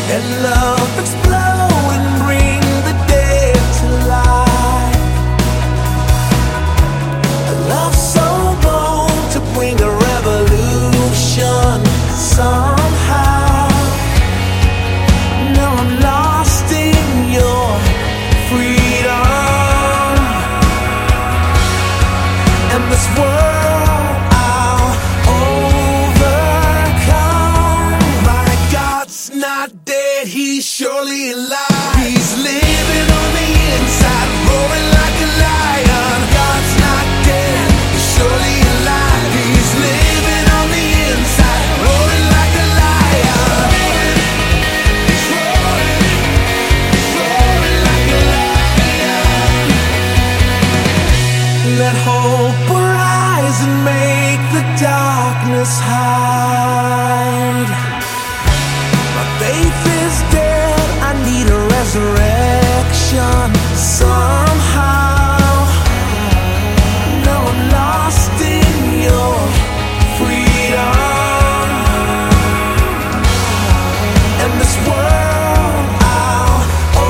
Let love explode and bring the dead to life. A love so bold to bring a revolution somehow. Now I'm lost in your freedom, and this world I'll overcome. My God's not dead, he's surely alive. He's living on the inside, roaring like a lion. God's not dead, he's surely alive. He's living on the inside, roaring like a lion. He's roaring, he's roaring like a lion. Let hope arise and make the darkness hide. My faith is dead, I need a resurrection somehow. Now I'm lost in your freedom, and this world I'll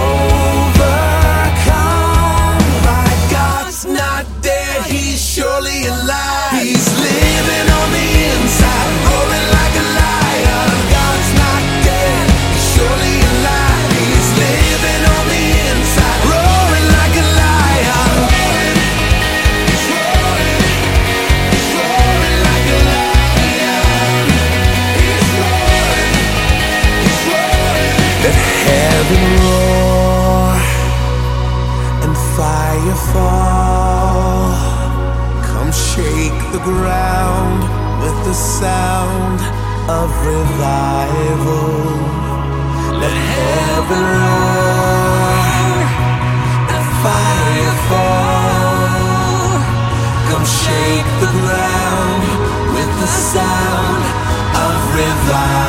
overcome. My God's not dead, he's surely alive. He's living on the inside, roaring like a lion. God's not dead, he's surely alive. He's living on the inside, roaring like a lion. He's roaring, he's roaring like a lion. He's roaring, he's roaring. Let heaven roar and fire fall. Come shake the ground with the sound of revival. Let heaven roar and fire fall. Come shake the ground with the sound of revival.